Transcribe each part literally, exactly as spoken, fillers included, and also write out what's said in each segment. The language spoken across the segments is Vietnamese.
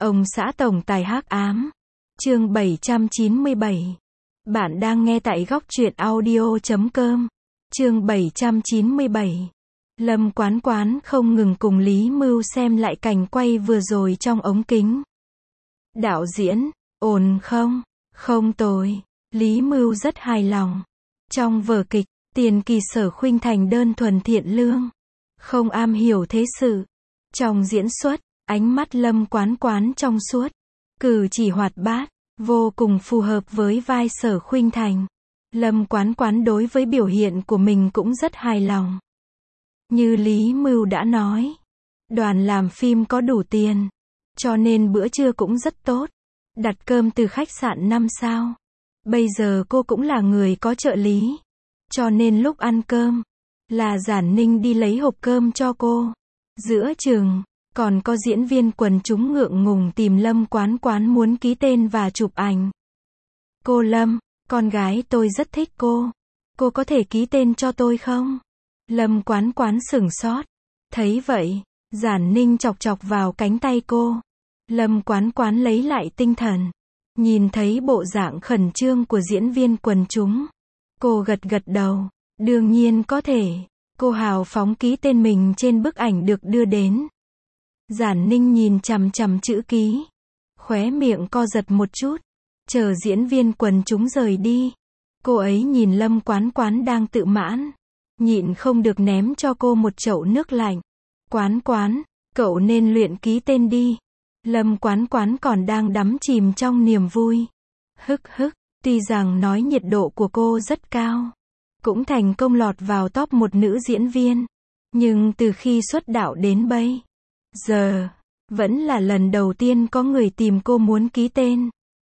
Ông xã tổng tài hắc ám. Chương bảy trăm chín mươi bảy. Bạn đang nghe tại góc truyện audio chấm com. Chương bảy trăm chín mươi bảy. Lâm Quán Quán không ngừng cùng Lý Mưu xem lại cảnh quay vừa rồi trong ống kính. Đạo diễn, ổn không? Không tồi. Lý Mưu rất hài lòng. Trong vở kịch, Tiền Kỳ Sở Khuynh Thành đơn thuần thiện lương, không am hiểu thế sự. Trong diễn xuất, ánh mắt Lâm Quán Quán trong suốt, cử chỉ hoạt bát, vô cùng phù hợp với vai Sở Khuynh Thành. Lâm Quán Quán đối với biểu hiện của mình cũng rất hài lòng. Như Lý Mưu đã nói, đoàn làm phim có đủ tiền, cho nên bữa trưa cũng rất tốt. Đặt cơm từ khách sạn năm sao. Bây giờ cô cũng là người có trợ lý, cho nên lúc ăn cơm, là Giản Ninh đi lấy hộp cơm cho cô. Giữa chừng, còn có diễn viên quần chúng ngượng ngùng tìm Lâm Quán Quán muốn ký tên và chụp ảnh. Cô Lâm, con gái tôi rất thích cô. Cô có thể ký tên cho tôi không? Lâm Quán Quán sửng sốt. Thấy vậy, Giản Ninh chọc chọc vào cánh tay cô. Lâm Quán Quán lấy lại tinh thần. Nhìn thấy bộ dạng khẩn trương của diễn viên quần chúng, cô gật gật đầu. Đương nhiên có thể. Cô hào phóng ký tên mình trên bức ảnh được đưa đến. Giản Ninh nhìn chằm chằm chữ ký, khóe miệng co giật một chút. Chờ diễn viên quần chúng rời đi, cô ấy nhìn Lâm Quán Quán đang tự mãn, nhịn không được ném cho cô một chậu nước lạnh. Quán Quán, cậu nên luyện ký tên đi. Lâm Quán Quán còn đang đắm chìm trong niềm vui. Hức hức, tuy rằng nói nhiệt độ của cô rất cao, cũng thành công lọt vào top một nữ diễn viên, nhưng từ khi xuất đạo đến bây giờ, vẫn là lần đầu tiên có người tìm cô muốn ký tên.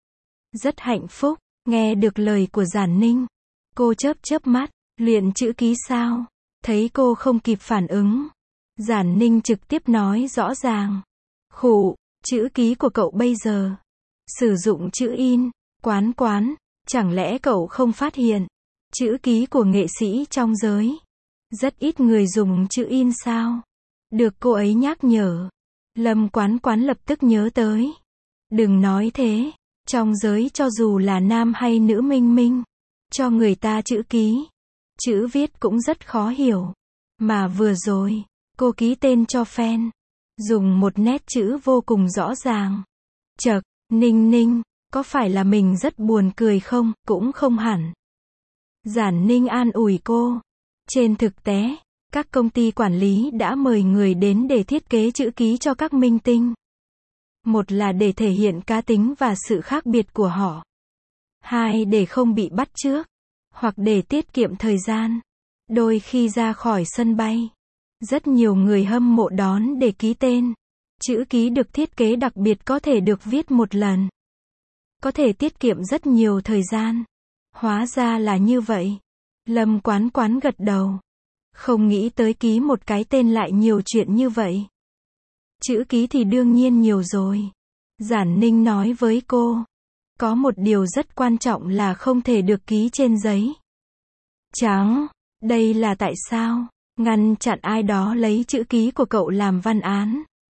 Rất hạnh phúc, nghe được lời của Giản Ninh. Cô chớp chớp mắt, luyện chữ ký sao? Thấy cô không kịp phản ứng, Giản Ninh trực tiếp nói rõ ràng. Khụ, chữ ký của cậu bây giờ sử dụng chữ in. Quán Quán, chẳng lẽ cậu không phát hiện, chữ ký của nghệ sĩ trong giới, rất ít người dùng chữ in sao? Được cô ấy nhắc nhở, Lâm Quán Quán lập tức nhớ tới. Đừng nói thế, trong giới cho dù là nam hay nữ minh minh, cho người ta chữ ký, chữ viết cũng rất khó hiểu. Mà vừa rồi, cô ký tên cho fan, dùng một nét chữ vô cùng rõ ràng. Chậc, Ninh Ninh, có phải là mình rất buồn cười không? Cũng không hẳn. Giản Ninh an ủi cô. Trên thực tế, các công ty quản lý đã mời người đến để thiết kế chữ ký cho các minh tinh. Một là để thể hiện cá tính và sự khác biệt của họ. Hai, để không bị bắt chước, hoặc để tiết kiệm thời gian. Đôi khi ra khỏi sân bay, rất nhiều người hâm mộ đón để ký tên. Chữ ký được thiết kế đặc biệt có thể được viết một lần, có thể tiết kiệm rất nhiều thời gian. Hóa ra là như vậy. Lâm Quán Quán gật đầu. Không nghĩ tới ký một cái tên lại nhiều chuyện như vậy. Chữ ký thì đương nhiên nhiều rồi. Giản Ninh nói với cô. Có một điều rất quan trọng là không thể được ký trên giấy trắng. Đây là tại sao? Ngăn chặn ai đó lấy chữ ký của cậu làm văn án.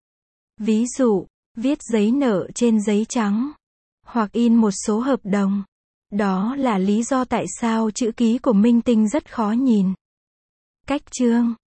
Ví dụ, viết giấy nợ trên giấy trắng, hoặc in một số hợp đồng. Đó là lý do tại sao chữ ký của minh tinh rất khó nhìn. Cách chương